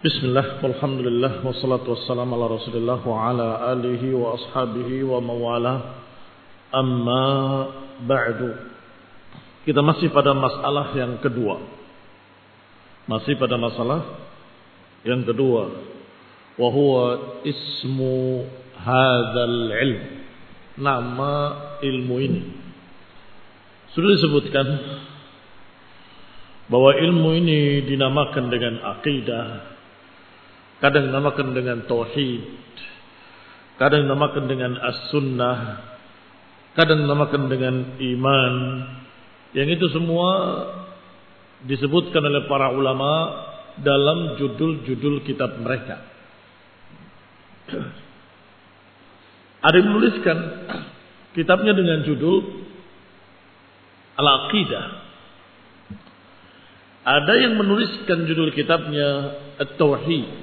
Bismillah, walhamdulillah, wassalatu wassalamu ala rasulillah wa ala alihi wa ashabihi wa mawala. Amma ba'du. Kita masih pada masalah yang kedua. Wa huwa ismu hadzal ilm. Nama ilmu ini. Sudah disebutkan bahwa ilmu ini dinamakan dengan akidah, kadang dinamakan dengan tauhid, kadang dinamakan dengan as-sunnah, kadang dinamakan dengan iman. Yang itu semua disebutkan oleh para ulama dalam judul-judul kitab mereka. Ada yang menuliskan kitabnya dengan judul Al-Aqidah. Ada yang menuliskan judul kitabnya At-Tauhid.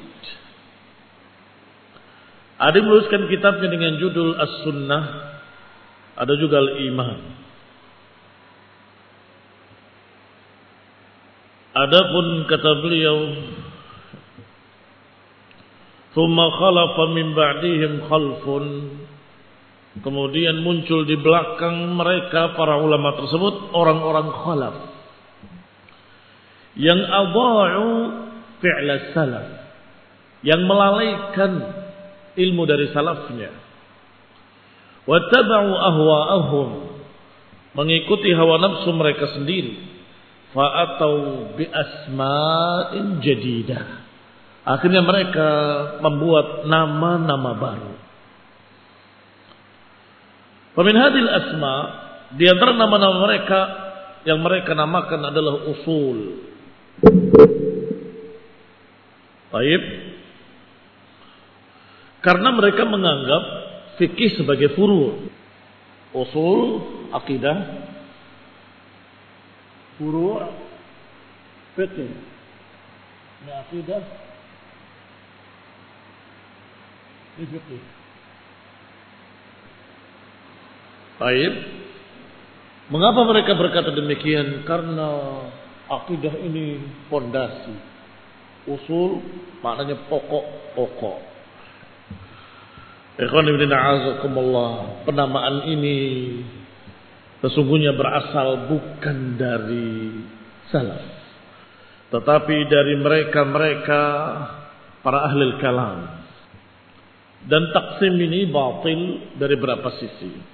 Ada yang menuliskan kitabnya dengan judul As-Sunnah. Ada juga Al-Iman. Adapun kata beliau, "Tsumma khalafa min ba'dihim khalfun." Kemudian muncul di belakang mereka para ulama tersebut orang-orang khalaf yang adha'u fi'la salaf, yang melalaikan ilmu dari salafnya. Wattaba'u ahwa'ahum, mengikuti hawa nafsu mereka sendiri. Fa'atau bi asma'in jadidah, akhirnya mereka membuat nama-nama baru. Famin hadhil asma', di antara nama-nama mereka yang mereka namakan adalah usul. Baik. Karena mereka menganggap fikih sebagai furu'. Usul, akidah, furu', fikih. Ini akidah, ini fikih. Baik. Mengapa mereka berkata demikian? Karena akidah ini fondasi. Usul maknanya pokok-pokok. Ikhwan ibn a'azakumullah, penamaan ini sesungguhnya berasal bukan dari salaf, tetapi dari mereka-mereka para ahli kalam. Dan taksim ini batil dari berapa sisi.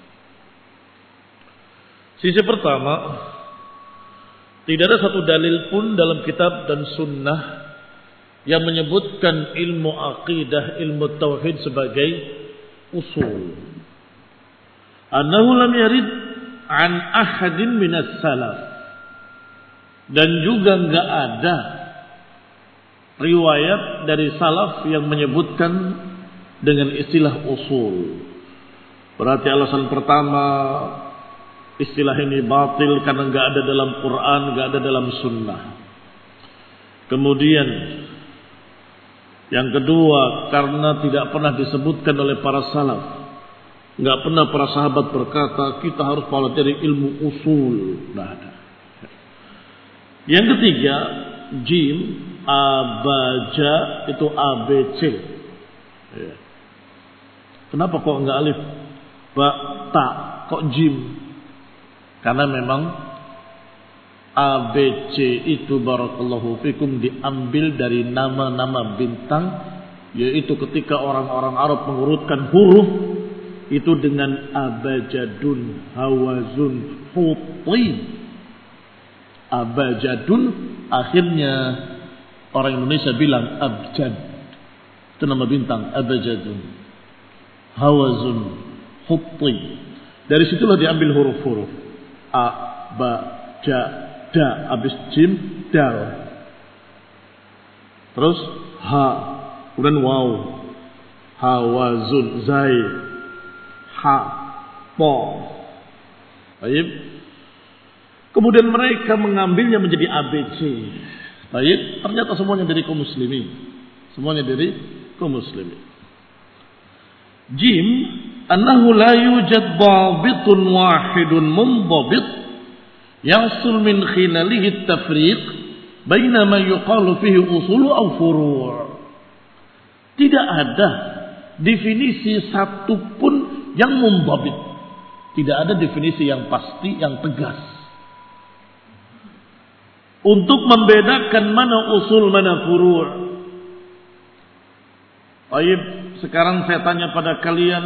Sisi pertama, tidak ada satu dalil pun dalam kitab dan sunnah yang menyebutkan ilmu aqidah, ilmu tauhid sebagai usul. Annahu lam yarid an ahadin minas salaf. Dan juga enggak ada riwayat dari salaf yang menyebutkan dengan istilah usul. Berarti alasan pertama, istilah ini batil karena enggak ada dalam Quran, enggak ada dalam sunnah. Kemudian yang kedua, karena tidak pernah disebutkan oleh para salaf. Enggak pernah para sahabat berkata kita harus pelajari ilmu usul. Tidak ada. Yang ketiga, jim, abaja itu ABC. Kenapa kok enggak alif, ba, ta, kok jim? Karena memang ABC itu barakallahu fikum diambil dari nama-nama bintang, yaitu ketika orang-orang Arab mengurutkan huruf itu dengan abajadun, hawazun, hutin. Abajadun, akhirnya orang Indonesia bilang abjad. Itu nama bintang, abajadun, hawazun, hutin. Dari situlah diambil huruf-huruf. A, ba, ja, da, habis jim, dal. Terus ha, kemudian waw, hawazun, zai, ha, po. Baik. Kemudian mereka mengambilnya menjadi ABC. Baik, ternyata semuanya dari kaum muslimin. Semuanya dari kaum muslimin. Jim, annahu la yujad dhabitun wahidun mundhabit yasul min khilalihi at-tafriq baina ma yuqalu fihi usul aw furu'. Tidak ada definisi satupun yang mundhabit. Tidak ada definisi yang pasti, yang tegas. Untuk membedakan mana usul, mana furu'. Baik, sekarang saya tanya pada kalian,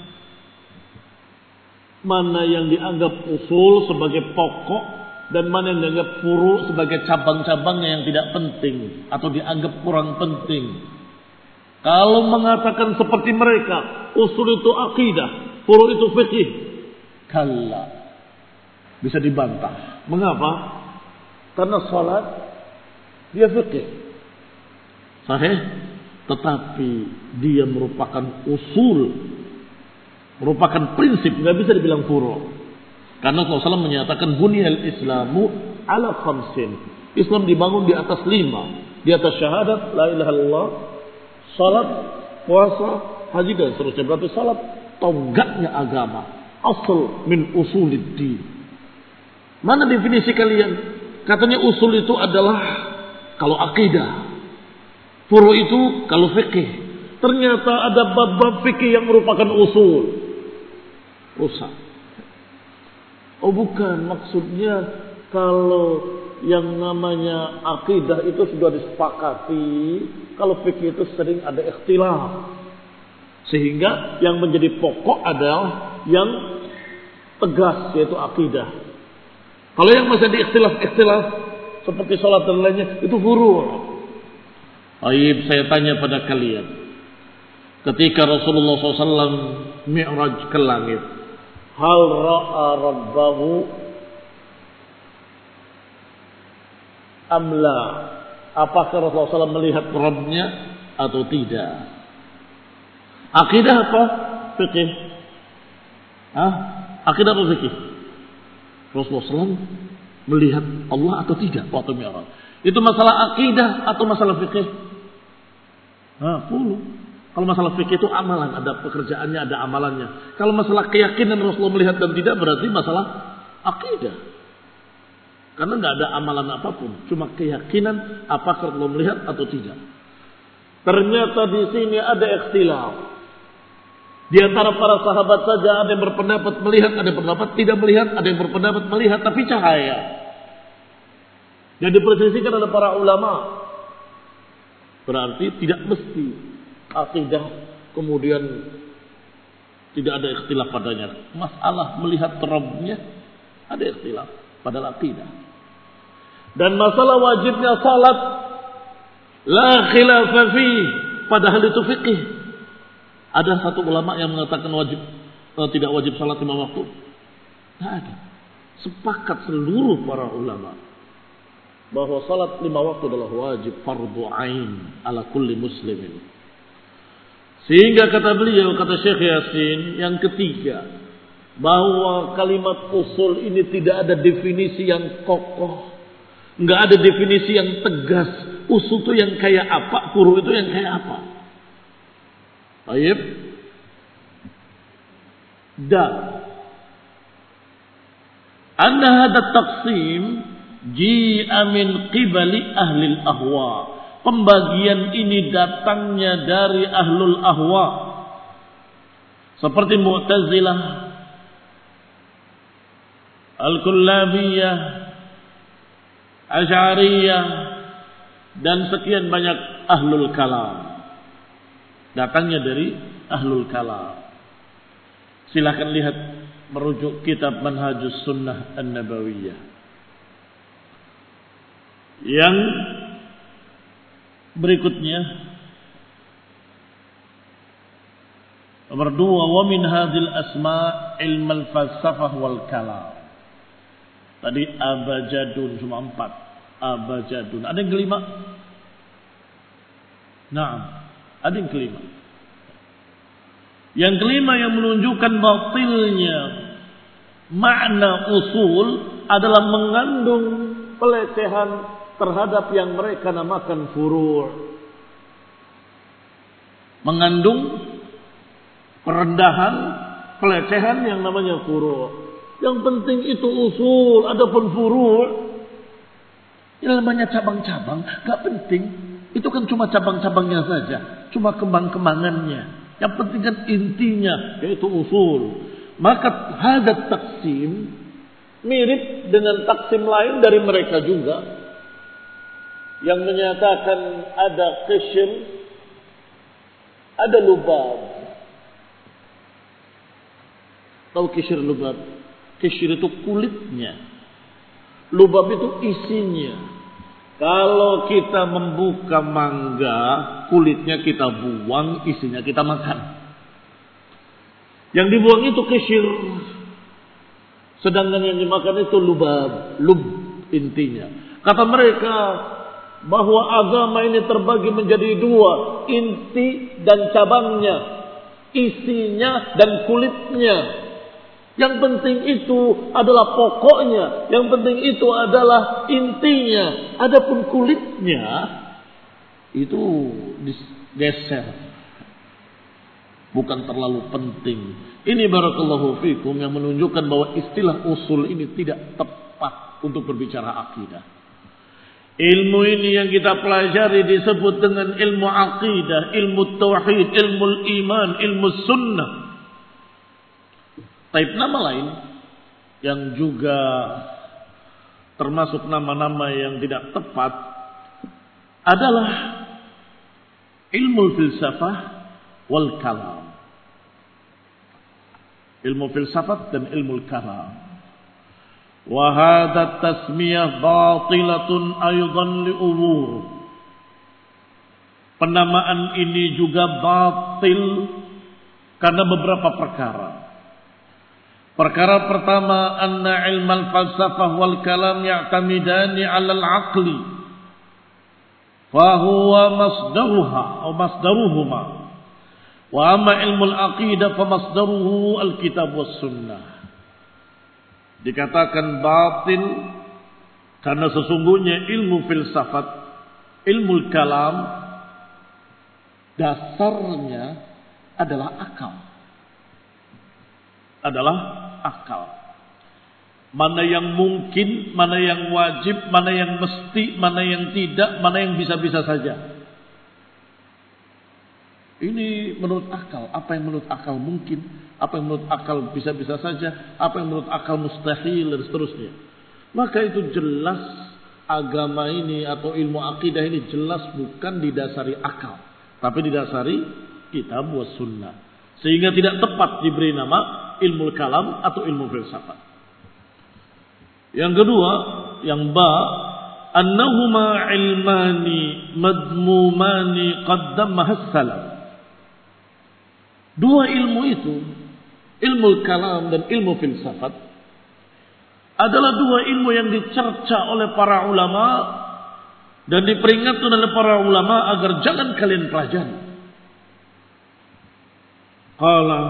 mana yang dianggap usul sebagai pokok dan mana yang dianggap furu' sebagai cabang-cabangnya yang tidak penting atau dianggap kurang penting. Kalau mengatakan seperti mereka, usul itu akidah, furu' itu fikih, kalla, bisa dibantah. Mengapa? Karena salat dia fikih, sahih, tetapi dia merupakan usul, merupakan prinsip, nggak bisa dibilang furu'. Karena Rasulullah SAW menyatakan buniyal Islamu ala khamsin. Islam dibangun di atas 5, di atas syahadat la ilaha illallah, salat, puasa, haji dan seterusnya. Berarti salat tonggaknya agama, asal min usuliddin. Mana definisi kalian? Katanya usul itu adalah kalau akidah, furu' itu kalau fikih. Ternyata ada bab-bab fikih yang merupakan usul. Rusak. Oh bukan, maksudnya kalau yang namanya akidah itu sudah disepakati, kalau fikih itu sering ada ikhtilaf. Sehingga yang menjadi pokok adalah yang tegas, yaitu akidah. Kalau yang masih ada ikhtilaf seperti salat dan lainnya, itu furu'. Baik, saya tanya pada kalian. Ketika Rasulullah SAW mi'raj ke langit, hal ra'a rabbahu amla? Apakah Rasulullah SAW melihat Rabbnya atau tidak? Akidah apa? Fikih. Akidah apa fikih? Rasulullah SAW melihat Allah atau tidak waktu mi'raj. Itu masalah akidah atau masalah fikih? Kalau masalah fikih itu amalan, ada pekerjaannya, ada amalannya. Kalau masalah keyakinan Rasulullah melihat dan tidak, berarti masalah akidah. Karena tidak ada amalan apapun, cuma keyakinan apakah Rasulullah melihat atau tidak. Ternyata di sini ada ikhtilaf. Di antara para sahabat saja ada yang berpendapat melihat, ada yang berpendapat tidak melihat, ada yang berpendapat melihat tapi cahaya. Yang diperselisihkan oleh para ulama. Berarti tidak mesti akidah kemudian tidak ada ikhtilaf padanya. Masalah melihat Rabbnya ada ikhtilaf pada akidah. Dan masalah wajibnya salat la khilafa fi, padahal itu fikih. Ada satu ulama yang mengatakan wajib tidak wajib salat 5 waktu. Tidak ada. Sepakat seluruh para ulama bahwa salat 5 waktu adalah wajib, fardu ain ala kulli muslimin. Sehingga kata beliau, kata Syekh Yasin, yang ketiga, bahwa kalimat usul ini tidak ada definisi yang kokoh, nggak ada definisi yang tegas. Usul itu yang kayak apa, furu' itu yang kayak apa. Baik. Dan anna hadha taqsim ji'a min qibali ahli al-ahwa. Pembagian ini datangnya dari ahlul ahwa. Seperti Mu'tazilah, Al-Kullabiyah, Asy'ariyah dan sekian banyak ahlul kalam. Datangnya dari ahlul kalam. Silakan lihat merujuk kitab Manhajus Sunnah An-Nabawiyah. Yang berikutnya nomor 2, wa min hadhil asma' ilm al-falsafah wal kalam. Tadi abajadun cuma 4. Abajadun. Ada yang kelima? Naam, ada yang kelima. Yang kelima yang menunjukkan batilnya makna usul adalah mengandung pelecehan terhadap yang mereka namakan furu'. Mengandung perendahan, pelecehan yang namanya furu'. Yang penting itu usul, adapun furu' yang namanya cabang-cabang, gak penting. Itu kan cuma cabang-cabangnya saja. cuma kembang-kembangannya. Yang penting kan intinya, yaitu usul. Maka hadat taksim mirip dengan taksim lain dari mereka juga, yang menyatakan ada qishr, ada lubab. Tahu qishr lubab? Qishr itu kulitnya, lubab itu isinya. Kalau kita membuka mangga, kulitnya kita buang, isinya kita makan. Yang dibuang itu qishr, sedangkan yang dimakan itu lubab, lub intinya. Kata mereka bahwa agama ini terbagi menjadi dua, inti dan cabangnya, isinya dan kulitnya. Yang penting itu adalah pokoknya, yang penting itu adalah intinya. Adapun kulitnya itu digeser, bukan terlalu penting. Ini barakallahu fikum yang menunjukkan bahwa istilah usul ini tidak tepat untuk berbicara akidah. Ilmu ini yang kita pelajari disebut dengan ilmu akidah, ilmu tauhid, ilmu iman, ilmu sunnah. Tapi nama lain yang juga termasuk nama-nama yang tidak tepat adalah ilmu filsafah wal kalam. Ilmu filsafat dan ilmu kalam. Wa hadha tasmiyah batilatun aydan li umur. Penamaan ini juga batil karena beberapa perkara. Perkara pertama, anna ilmal falsafah wal kalam ya'tamidani 'ala al-'aqli. Fa huwa masdaruha atau masdaruhuma. Wa amma ilmul aqidah fa masdaruhu al-kitab was sunnah. Dikatakan batil karena sesungguhnya ilmu filsafat, ilmu kalam dasarnya adalah akal. Adalah akal. Mana yang mungkin, mana yang wajib, mana yang mesti, mana yang tidak, mana yang bisa-bisa saja. Ini menurut akal. Apa yang menurut akal mungkin, apa yang menurut akal bisa-bisa saja, apa yang menurut akal mustahil dan seterusnya. Maka itu jelas agama ini atau ilmu akidah ini jelas bukan didasari akal, tapi didasari kitab was sunnah. Sehingga tidak tepat diberi nama ilmu kalam atau ilmu filsafat. Yang kedua, yang ba, annahuma ilmani madmumani qaddamaha salaf. Dua ilmu itu, ilmu kalam dan ilmu filsafat, adalah dua ilmu yang dicerca oleh para ulama dan diperingatkan oleh para ulama agar jangan kalian pelajari. Qala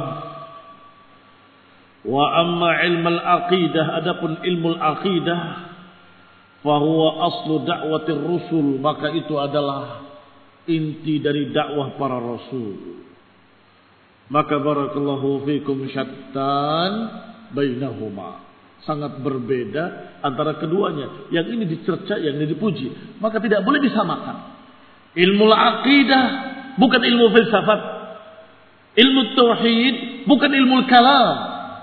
wa amma ilmu al-aqidah, adapun ilmu al-aqidah, fahuwa aslu da'watir rusul, maka itu adalah inti dari dakwah para rasul. Maka barakallahu fikum syattan bainahuma, sangat berbeda antara keduanya. Yang ini dicerca, yang ini dipuji, maka tidak boleh disamakan. Ilmu al-aqidah bukan ilmu filsafat, ilmu tauhid bukan ilmu kalam.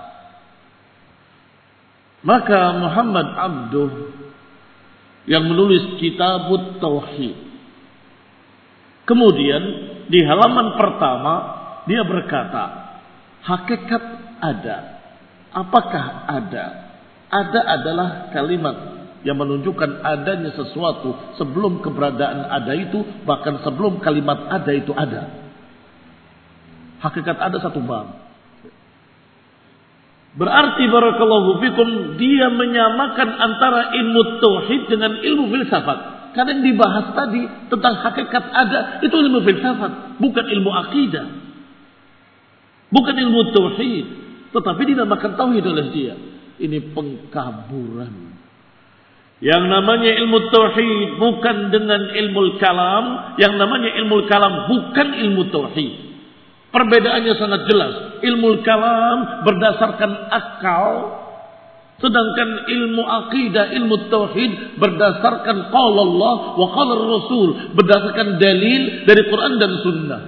Maka Muhammad Abduh yang menulis Kitabut Tauhid, kemudian di halaman pertama dia berkata, hakikat ada. Apakah ada? Ada adalah kalimat yang menunjukkan adanya sesuatu sebelum keberadaan ada itu, bahkan sebelum kalimat ada itu ada. Hakikat ada satu bab. Berarti barakallahu fikum dia menyamakan antara ilmu tauhid dengan ilmu filsafat. Karena yang dibahas tadi tentang hakikat ada itu ilmu filsafat, bukan ilmu akidah. Bukan ilmu tauhid, tetapi dinamakan tauhid oleh dia. Ini pengkaburan. Yang namanya ilmu tauhid bukan dengan ilmu kalam, yang namanya ilmu kalam bukan ilmu tauhid. Perbedaannya sangat jelas. Ilmu kalam berdasarkan akal, Sedangkan ilmu akidah, ilmu tauhid berdasarkan qala Allah wa qala Rasul, berdasarkan dalil dari Quran dan Sunnah.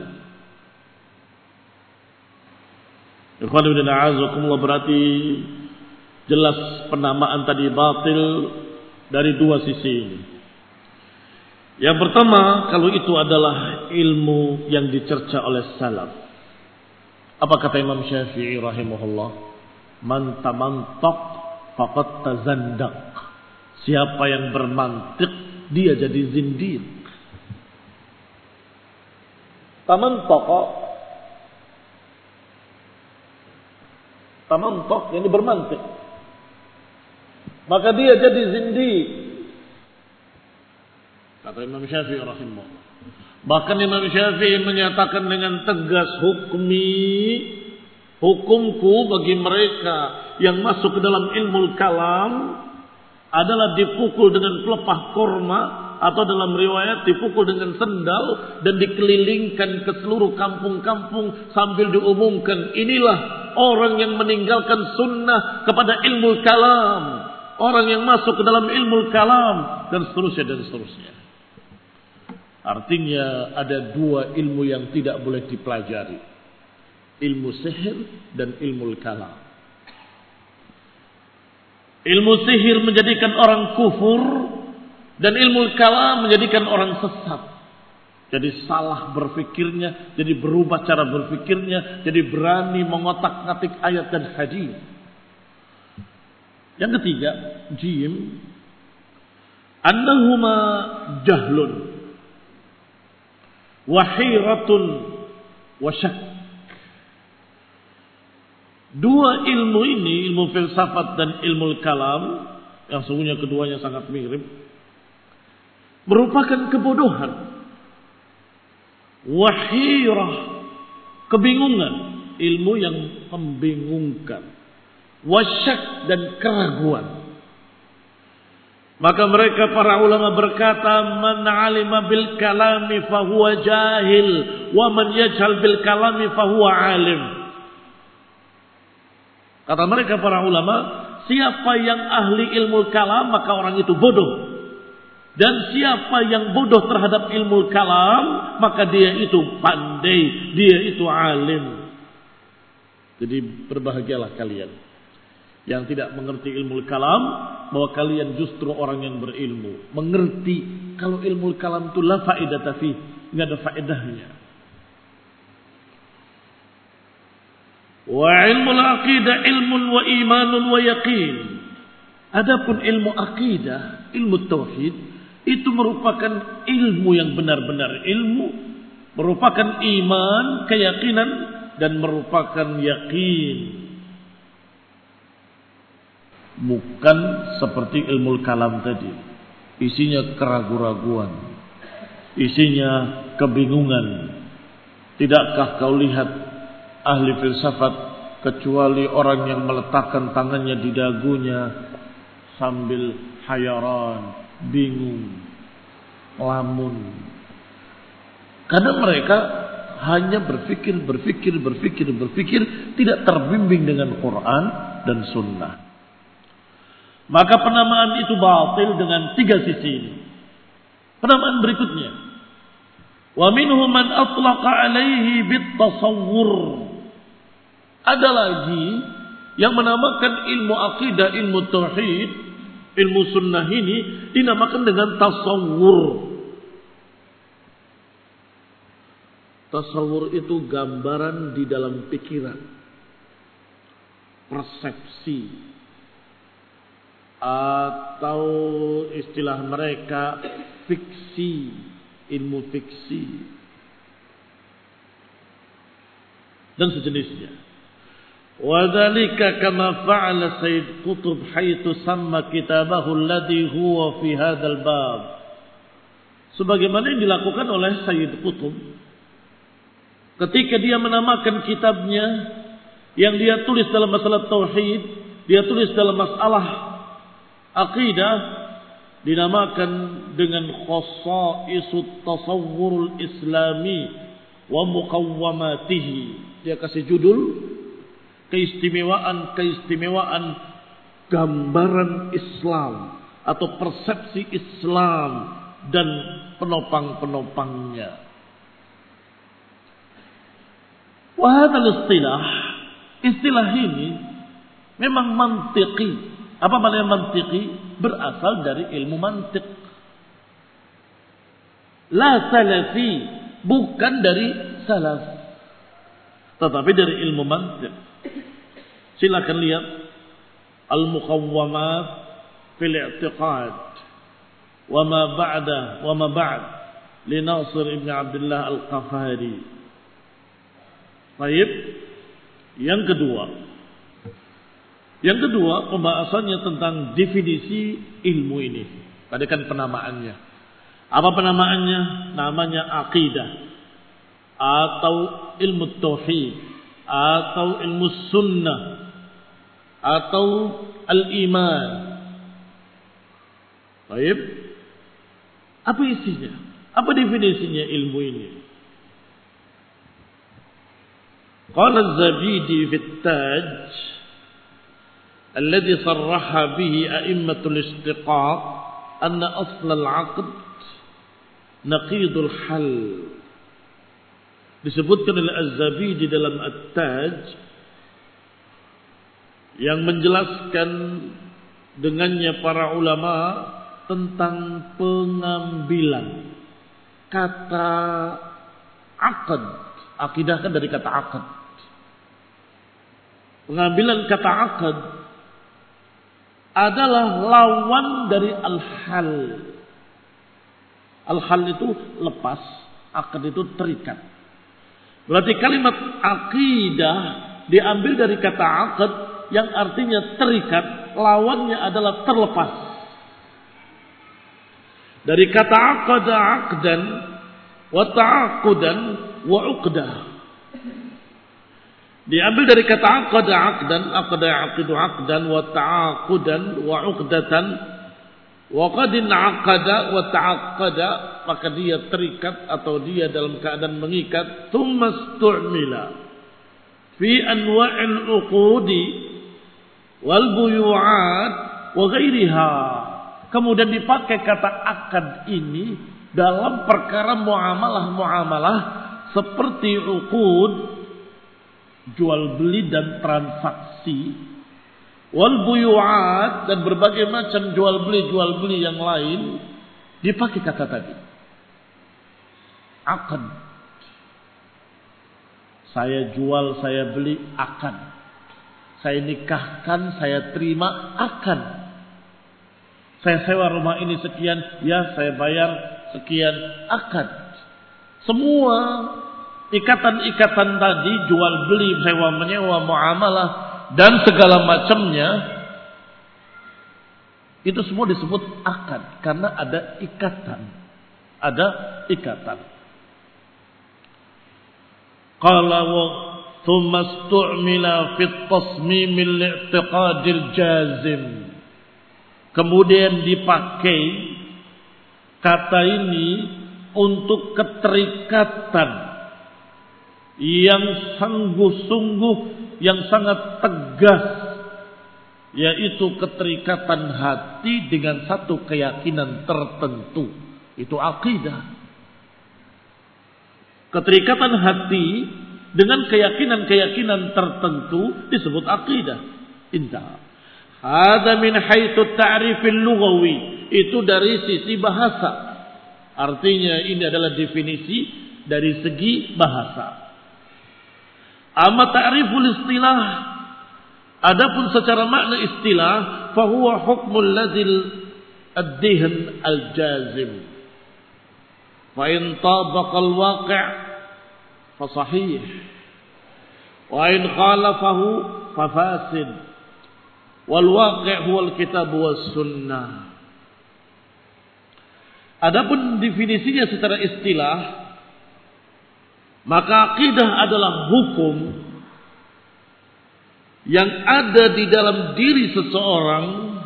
Ikhwanuddin a'azakumullah, berarti jelas penamaan tadi batil dari dua sisi ini. Yang pertama, kalau itu adalah ilmu yang dicerca oleh salaf. Apa kata Imam Syafi'i rahimahullah? Man tamantak faqad tazandaq. Siapa yang bermantik, dia jadi zindiq. Tamantak yang bermantik, maka dia jadi zindiq. Kata Imam Syafi'i rahimahullah. Bahkan Imam Syafi'i menyatakan dengan tegas, hukumku bagi mereka yang masuk ke dalam ilmu kalam adalah dipukul dengan pelepah korma, atau dalam riwayat dipukul dengan sendal dan dikelilingkan ke seluruh kampung-kampung sambil diumumkan, inilah orang yang meninggalkan sunnah kepada ilmu kalam, orang yang masuk ke dalam ilmu kalam, dan seterusnya dan seterusnya. Artinya ada dua ilmu yang tidak boleh dipelajari, ilmu sihir dan ilmu kalam. Ilmu sihir menjadikan orang kufur, dan ilmu kalam menjadikan orang sesat. Jadi salah berfikirnya, jadi berubah cara berfikirnya, jadi berani mengotak-ngatik ayat dan hadis. Yang ketiga, jim, annahuma jahlun wahiratun wasyak. Dua ilmu ini, ilmu filsafat dan ilmu kalam, yang sesungguhnya keduanya sangat mirip, merupakan kebodohan, wahirah, kebingungan, ilmu yang membingungkan, wasyak, dan keraguan. Maka mereka para ulama berkata, man alima bil kalami fahuwa jahil, wa man yajhal bil kalami fahuwa alim. Kata mereka para ulama, siapa yang ahli ilmu kalam maka orang itu bodoh, dan siapa yang bodoh terhadap ilmu kalam maka dia itu pandai, dia itu alim. Jadi berbahagialah kalian yang tidak mengerti ilmu kalam, bahwa kalian justru orang yang berilmu, mengerti kalau ilmu kalam itu la faedata fi, enggak ada faedahnya. Wa ilmu aqidah ilmun wa imanun wa yaqin. Adapun ilmu akidah, ilmu tauhid, itu merupakan ilmu yang benar-benar ilmu, merupakan iman, keyakinan, dan merupakan yakin. Bukan seperti ilmu kalam tadi, isinya keraguan-raguan, isinya kebingungan. Tidakkah kau lihat ahli filsafat kecuali orang yang meletakkan tangannya di dagunya sambil hayaran, bingung, lamun. Karena mereka hanya berpikir, tidak terbimbing dengan Quran dan Sunnah. Maka penamaan itu batil dengan tiga sisi ini. Penamaan berikutnya, wa minhum man atlaqa alaihi bit-tasawwur. Ada lagi yang menamakan ilmu akidah, ilmu tauhid, ilmu sunnah ini dinamakan dengan tasawwur. Tasawwur itu gambaran di dalam pikiran, persepsi, atau istilah mereka fiksi, ilmu fiksi dan sejenisnya. Wadzalika kama fa'ala Sayyid Qutb haitsu samma kitabahu alladhi huwa fi hadzal bab. Sebagaimana yang dilakukan oleh Sayyid Qutb ketika dia menamakan kitabnya yang dia tulis dalam masalah tauhid, dia tulis dalam masalah aqidah, dinamakan dengan khasaisut tasawwurul islami wa muqawwamatihi. Dia kasih judul keistimewaan gambaran Islam atau persepsi Islam dan penopang-penopangnya. Wahadal istilah ini memang mantiqi. Apa maknanya mantiqi? Berasal dari ilmu mantiq. La salafi, bukan dari salaf, tetapi dari ilmu mantiq. Silakan lihat Al-Muqawwamat fil I'tiqad wa ma ba'd li Nasir ibn Abdullah Al-Qafari. Baik, yang kedua pembahasannya tentang definisi ilmu ini. Tadi kan penamaannya. Apa penamaannya? Namanya akidah atau ilmu tauhid atau ilmu sunnah atau al-iman. Baik. Apa isinya? Apa definisinya ilmu ini? Qala Az-Zabidi fi At-Taj alladhi sarraha bihi a'immatul istiqaq anna asl al-'aqd naqidul hal. Disebutkan oleh Az-Zabidi dalam At-Taj yang menjelaskan dengannya para ulama tentang pengambilan kata aqd. Akidah kan dari kata aqd. Pengambilan kata aqd adalah lawan dari al-hal. Al-hal itu lepas, aqd itu terikat. Berarti kalimat aqidah diambil dari kata aqd yang artinya terikat, lawannya adalah terlepas. Dari kata aqada aqdan wa ta'aqudan wa uqdah. Diambil dari kata aqada aqdan, aqada yaqidu aqdan wa ta'aqudan wa uqdatan wa qad in'aqada wa ta'aqqada, maka dia terikat atau dia dalam keadaan mengikat. Tsumma istu'mila fi anwa'il uqudi wal buyu'at wa ghairiha. Kemudian dipakai kata akad ini dalam perkara muamalah-muamalah seperti uqud, jual beli dan transaksi, wal buyu'at, dan berbagai macam jual beli yang lain, dipakai kata tadi akad. Saya jual, saya beli, akad. Saya nikahkan, saya terima, akad. Saya sewa rumah ini sekian, ya saya bayar sekian, akad. Semua ikatan-ikatan tadi, jual beli, sewa menyewa, muamalah dan segala macamnya, itu semua disebut akad karena ada ikatan. Ada ikatan. Qala wa thumma istu'mila fi at-tasmim al-i'tiqad al-jazim. Kemudian dipakai kata ini untuk keterikatan yang sungguh-sungguh, yang sangat tegas, yaitu keterikatan hati dengan satu keyakinan tertentu. Itu akidah. Keterikatan hati dengan keyakinan-keyakinan tertentu disebut akidah. Indah. Hada min haitsu ta'rifil lughawi. Itu dari sisi bahasa. Artinya ini adalah definisi dari segi bahasa. Amma ta'riful istilah, adapun secara makna istilah, fa huwa hukmul ladzil ad-dihn al-jazim. Fa in tabaqa al-waqi' fa sahih. Wa in khalafahu fa fasid. Wal waqi' huwal kitab was sunnah. Adapun definisinya secara istilah, maka akidah adalah hukum yang ada di dalam diri seseorang,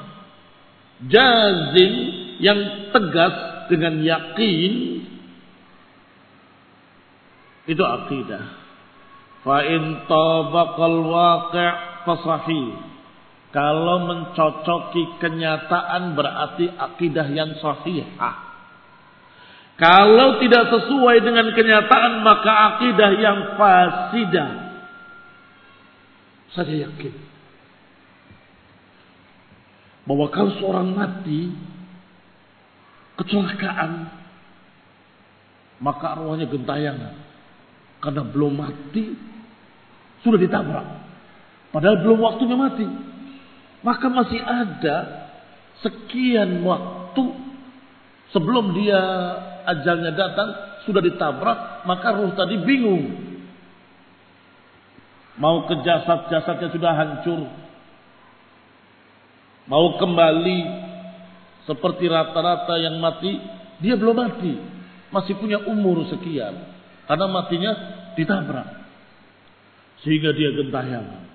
jazim, yang tegas dengan yakin. Itu akidah. Fa in tabaqal waqi' fa sahih. Kalau mencocoki kenyataan berarti akidah yang sahihah. Kalau tidak sesuai dengan kenyataan maka akidah yang fasidah. Saya yakin bahwa kalau seorang mati kecelakaan maka arwahnya gentayangan karena belum mati sudah ditabrak padahal belum waktunya mati, maka masih ada sekian waktu sebelum dia ajalnya datang sudah ditabrak, maka ruh tadi bingung mau ke jasadnya sudah hancur, mau kembali seperti rata-rata yang mati, dia belum mati. Masih punya umur sekian. Karena matinya ditabrak. Sehingga dia gentayangan.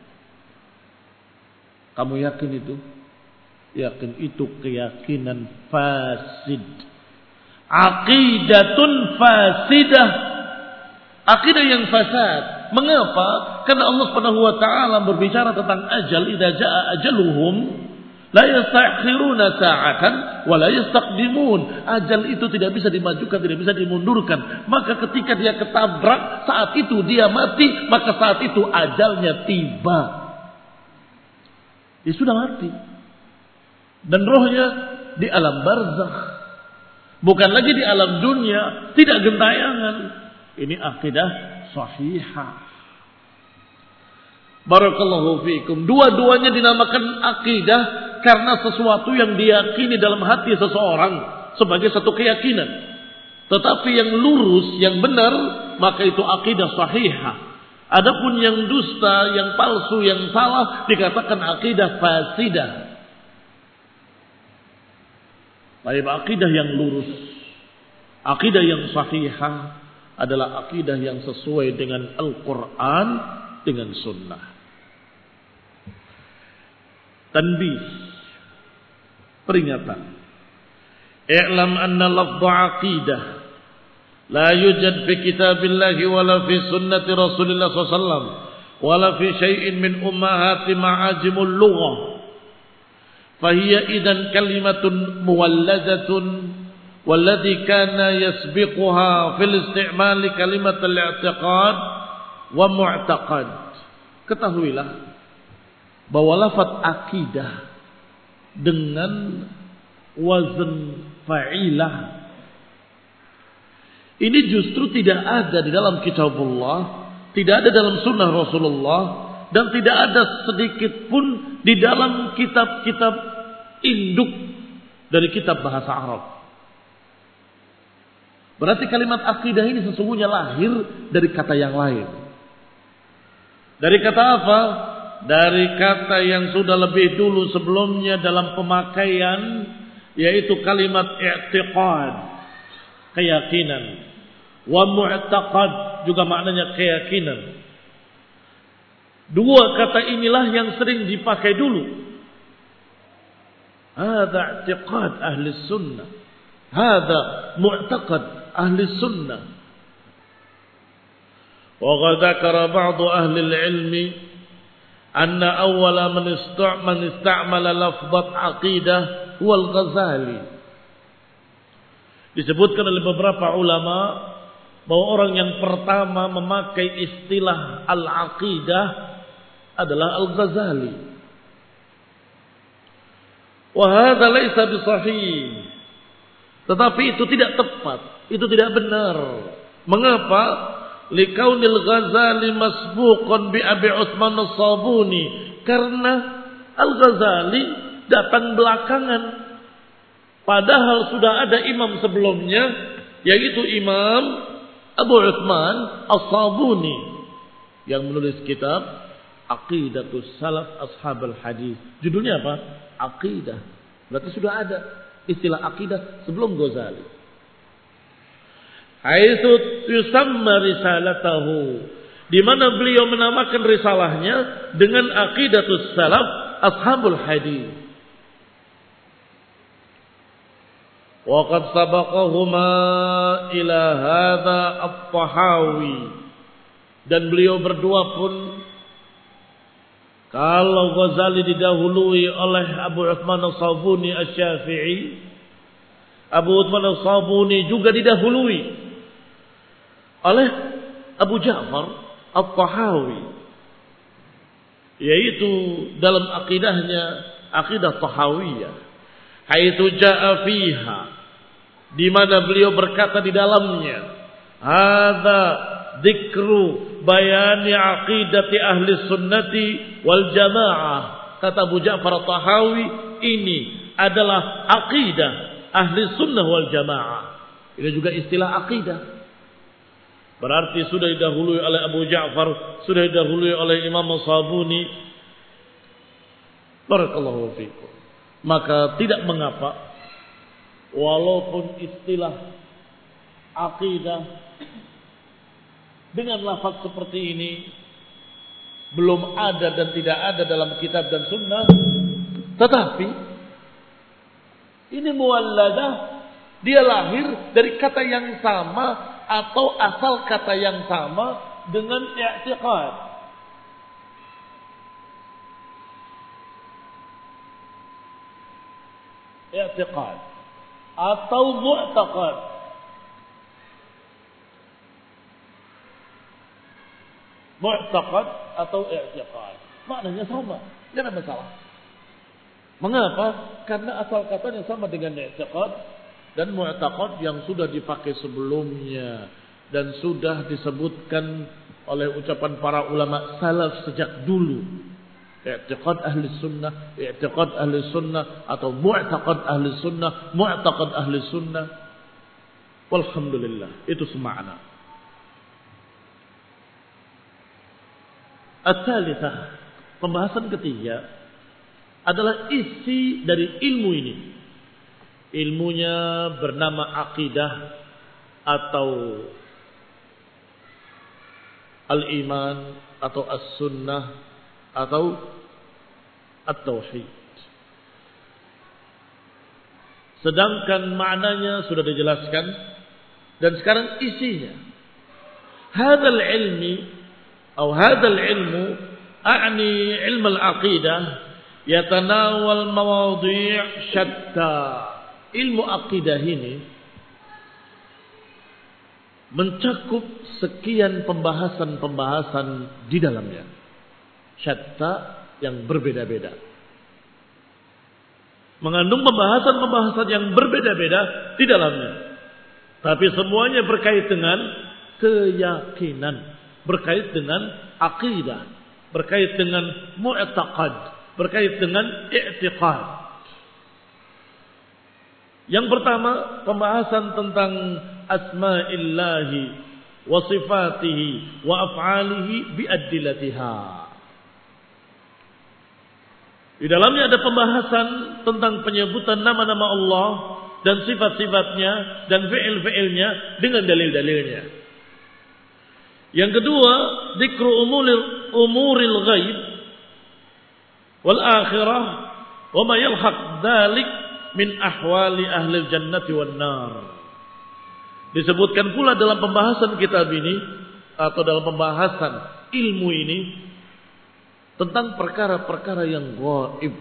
Kamu yakin itu? Yakin itu keyakinan fasid. Aqidatun fasidah. Akidah yang fasad. Mengapa? Karena Allah Subhanahu wa taala berbicara tentang ajal, idza jaa ajaluhum la yastakhiruna sa'atan wa la yastaqdimun. Ajal itu tidak bisa dimajukan, tidak bisa dimundurkan. Maka ketika dia ketabrak, saat itu dia mati, maka saat itu ajalnya tiba. Dia sudah mati. Dan rohnya di alam barzakh. Bukan lagi di alam dunia, tidak gentayangan. Ini akidah sahihah. Barakallahu fiikum. Dua-duanya dinamakan akidah karena sesuatu yang diyakini dalam hati seseorang sebagai satu keyakinan. Tetapi yang lurus, yang benar, maka itu akidah sahihah. Adapun yang dusta, yang palsu, yang salah dikatakan akidah fasidah. Baik, akidah yang lurus, akidah yang sahihah adalah akidah yang sesuai dengan Al-Quran, dengan sunnah. Tanbih, peringatan. I'lam anna lafdha aqidah la yujad fi kitabillahi wala fi sunnati Rasulillah SAW wala fi syai'in min ummahati ma'ajimul lughah. Fahiya idan kalimatun muwalladatun walladhi kana yasbiquha fil isti'mali kalimat al-i'tiqad wa mu'taqad. Ketahuilah bahwa lafaz akidah dengan wazn fa'ilah ini justru tidak ada di dalam kitabullah, tidak ada dalam sunnah Rasulullah, dan tidak ada sedikit pun di dalam kitab-kitab induk dari kitab bahasa Arab. Berarti kalimat akidah ini sesungguhnya lahir dari kata yang lain. Dari kata apa? Dari kata yang sudah lebih dulu sebelumnya dalam pemakaian, yaitu kalimat i'tiqad, keyakinan. Wa mu'taqad juga maknanya keyakinan. Dua kata inilah yang sering dipakai dulu. Hadza i'tiqad ahli sunnah. Hadza mu'taqad ahli sunnah. Wa qad dzakara ba'd ahli al-'ilmi anna awwala man istamala lafdhat aqidah huwa al-Ghazali. Disebutkan oleh beberapa ulama bahwa orang yang pertama memakai istilah al-aqidah adalah Al-Ghazali. Wa hadza laisa bisahih. Tetapi itu tidak tepat, itu tidak benar. Mengapa? Likaunil Ghazali masbuqan bi Abi Utsman As-Sabuni, karena Al-Ghazali datang belakangan padahal sudah ada imam sebelumnya, yaitu Imam Abu Utsman As-Sabuni yang menulis kitab Aqidatus Salaf Ashabul Hadis. Judulnya apa? Aqidah. Berarti sudah ada istilah aqidah sebelum Ghazali. Haitsu yusamma risalatahu, di mana beliau menamakan risalahnya dengan Aqidatus Salaf Ashabul Hadis. Wa qad sabaqahuma ila hadza at-Tahawi, dan beliau berdua pun Kalau Ghazali didahului oleh Abu Uthman As-Sabuni Asy-Syafi'i, Abu Uthman As-Sabuni juga didahului oleh Abu Ja'far At-Tahawi, yaitu dalam akidahnya akidah Tahawiyah, haitsu jaa fiha, di mana beliau berkata di dalamnya, hadza dzikru bayani aqidati ahli sunnati wal jamaah. Kata Abu Ja'far At-Tahawi, ini adalah aqidah ahli sunnah wal jamaah. Ini juga istilah aqidah. Berarti sudah didahului oleh Abu Ja'far, sudah didahului oleh Imam As-Sabuni. Barakallahu fikum. Maka tidak mengapa, walaupun istilah aqidah dengan lafaz seperti ini belum ada dan tidak ada dalam kitab dan sunnah, tetapi ini muwalladah, dia lahir dari kata yang sama atau asal kata yang sama dengan i'tiqad. I'tiqad atau mu'taqad. Mu'taqad atau i'tiqad, maknanya sama, tidak ada masalah. Mengapa? Karena asal katanya sama dengan i'tiqad dan mu'taqad yang sudah dipakai sebelumnya dan sudah disebutkan oleh ucapan para ulama salaf sejak dulu. I'tiqad ahli sunnah, i'tiqad ahli sunnah atau mu'taqad ahli sunnah, mu'taqad ahli sunnah. Walhamdulillah, itu semakna. At-thalithah, pembahasan ketiga adalah isi dari ilmu ini. Ilmunya bernama akidah atau al-iman atau as-sunnah atau at-tauhid. Sedangkan maknanya sudah dijelaskan dan sekarang isinya. Hadzal ilmi atau hadzal ilmu a'ni ilm al-aqidah yatanawal mawadhi' syatta. Ilmu akidah ini mencakup sekian pembahasan-pembahasan di dalamnya. Syatta, yang berbeda-beda. Mengandung pembahasan-pembahasan yang berbeda-beda di dalamnya. Tapi semuanya berkait dengan keyakinan, berkait dengan akidah, berkait dengan mu'taqad, berkait dengan i'tiqad. Yang pertama, pembahasan tentang asma'illahi wa sifatihi wa af'alihi bi'addilatiha. Di dalamnya ada pembahasan tentang penyebutan nama-nama Allah dan sifat-sifatnya dan fi'il-fi'ilnya dengan dalil-dalilnya. Yang kedua, dzikru umuril ghaib wal akhirah wa ma yalhaq dzalik min ahwali ahli jannati wan nar. Disebutkan pula dalam pembahasan kitab ini atau dalam pembahasan ilmu ini tentang perkara-perkara yang gaib,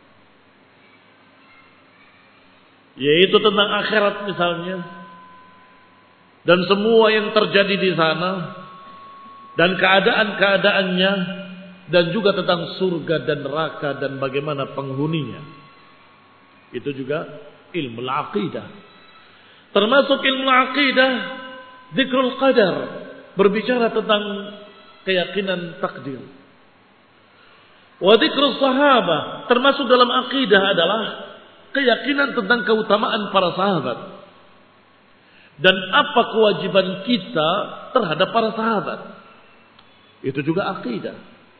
yaitu tentang akhirat misalnya, dan semua yang terjadi di sana dan keadaan-keadaannya, dan juga tentang surga dan neraka dan bagaimana penghuninya. Itu juga ilmu aqidah. Termasuk ilmu aqidah dzikrul qadar, berbicara tentang keyakinan takdir. Wa dzikrus sahabah, termasuk dalam aqidah adalah keyakinan tentang keutamaan para sahabat dan apa kewajiban kita terhadap para sahabat. Itu juga aqidah.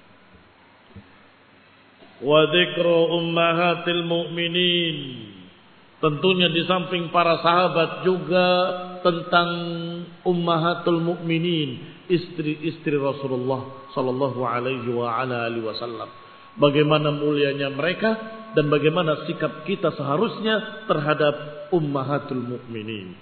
Wa dzikru ummahatil mu'minin, tentunya di samping para sahabat juga tentang ummahatul mu'minin, istri-istri Rasulullah sallallahu alaihi wa ala alihi wasallam. Bagaimana mulianya mereka dan bagaimana sikap kita seharusnya terhadap ummahatul mu'minin.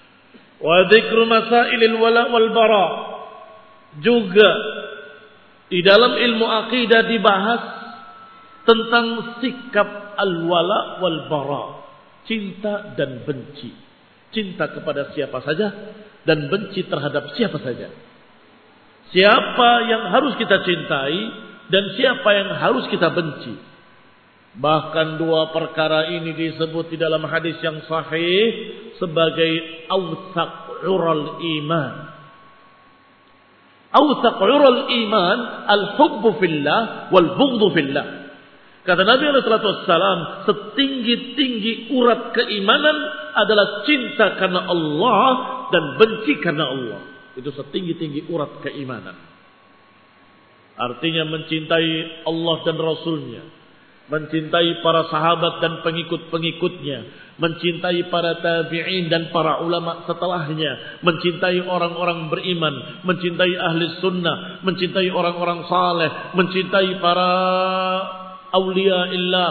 Wa dzikru masailil wala wal bara, juga Di dalam ilmu akidah dibahas tentang sikap al-wala wal bara, cinta dan benci. Cinta kepada siapa saja dan benci terhadap siapa saja. Siapa yang harus kita cintai dan siapa yang harus kita benci. Bahkan dua perkara ini disebut di dalam hadis yang sahih sebagai awthaq ural iman. Awthaq ural iman al-hubbu fillah wal bughdhu fillah. Kata Nabi SAW, setinggi-tinggi urat keimanan adalah cinta karena Allah dan benci karena Allah. Itu setinggi-tinggi urat keimanan. Artinya mencintai Allah dan Rasulnya, mencintai para sahabat dan pengikut-pengikutnya, mencintai para tabi'in dan para ulama setelahnya, mencintai orang-orang beriman, mencintai ahli sunnah, mencintai orang-orang saleh, mencintai para awliya illah,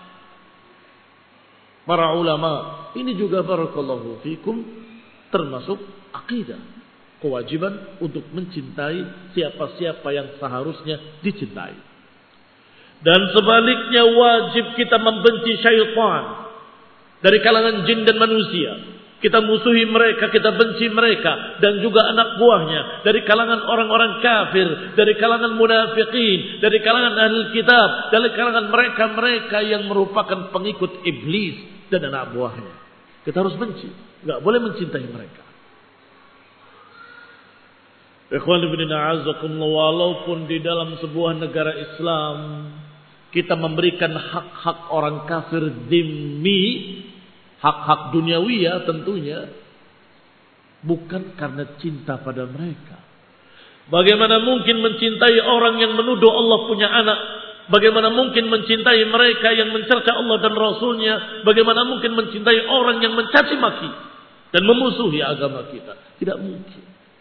para ulama. Ini juga barakallahu fikum termasuk akidah, kewajiban untuk mencintai siapa-siapa yang seharusnya dicintai. Dan sebaliknya wajib kita membenci syaitan dari kalangan jin dan manusia. Kita musuhi mereka, kita benci mereka, dan juga anak buahnya dari kalangan orang-orang kafir, dari kalangan munafikin, dari kalangan ahli kitab, dari kalangan mereka-mereka yang merupakan pengikut iblis dan anak buahnya. Kita harus benci, enggak boleh mencintai mereka. Ikhwan ibn a'azakumullah, walaupun di dalam sebuah negara Islam kita memberikan hak-hak orang kafir dhimmi, hak-hak duniawiyah tentunya, bukan karena cinta pada mereka. Bagaimana mungkin mencintai orang yang menuduh Allah punya anak? Bagaimana mungkin mencintai mereka yang mencerca Allah dan Rasulnya? Bagaimana mungkin mencintai orang yang mencaci maki dan memusuhi agama kita? Tidak mungkin.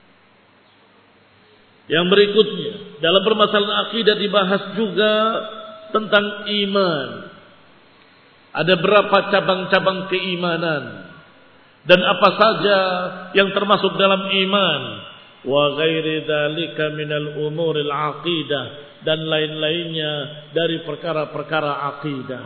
Yang berikutnya, dalam permasalahan akidah dibahas juga tentang iman. Ada berapa cabang-cabang keimanan dan apa saja yang termasuk dalam iman. Wa ghairi dzalika minal umuril aqidah, dan lain-lainnya dari perkara-perkara akidah.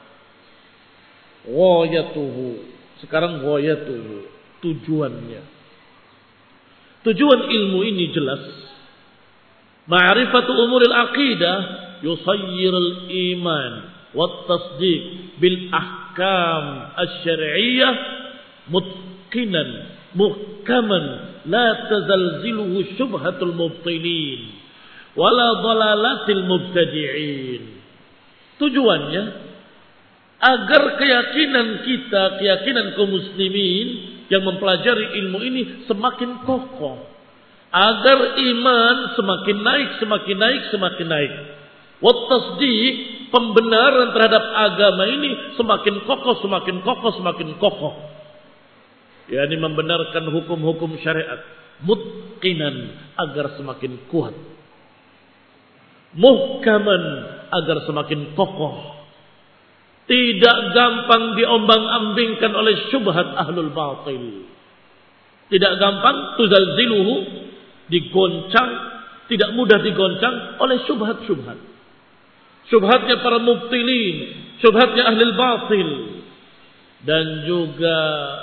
Ghayatuhu, sekarang ghayatuhu, tujuannya. Tujuan ilmu ini jelas. Ma'rifatu umuril aqidah yusayyirul iman wat tasdiq bil ahkam asy-syar'iyyah mutqinan muhkaman la tazalziluhu syubhatul mubtilin wala dhalalatil mubtadi'in. Tujuannya agar keyakinan kita, keyakinan kaum muslimin yang mempelajari ilmu ini semakin kokoh, agar iman semakin naik, semakin naik, semakin naik. Wat tasdiq, pembenaran terhadap agama ini semakin kokoh, semakin kokoh, semakin kokoh. yakni membenarkan hukum-hukum syariat, mutqinan agar semakin kuat, muhkaman agar semakin kokoh, tidak gampang diombang-ambingkan oleh syubhat ahlul batil, tidak gampang tuzalziluhu, digoncang, tidak mudah digoncang oleh syubhat-syubhat, syubhatnya para mubtilin, syubhatnya ahlul batil, dan juga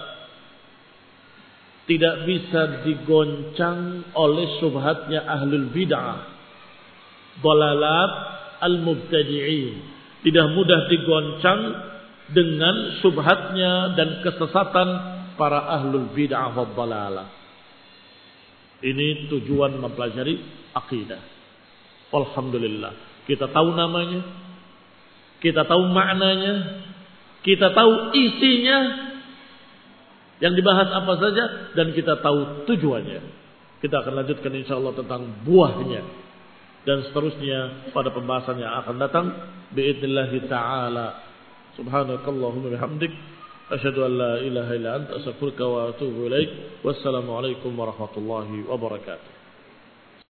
tidak bisa digoncang oleh syubhatnya ahlul bid'ah, dalalat al-mubtadi'in. Tidak mudah digoncang dengan syubhatnya dan kesesatan para ahlul bid'ah wa dalalah. Ini tujuan mempelajari akidah. Alhamdulillah, kita tahu namanya, kita tahu maknanya, kita tahu isinya, yang dibahas apa saja, dan kita tahu tujuannya. Kita akan lanjutkan insyaallah tentang buahnya dan seterusnya pada pembahasan yang akan datang biidznillah taala. Subhanakallahumma bihamdik asyhadu an la ilaha illa anta astaghfiruka wa atubu ilaik. Wassalamu alaikum warahmatullahi wabarakatuh.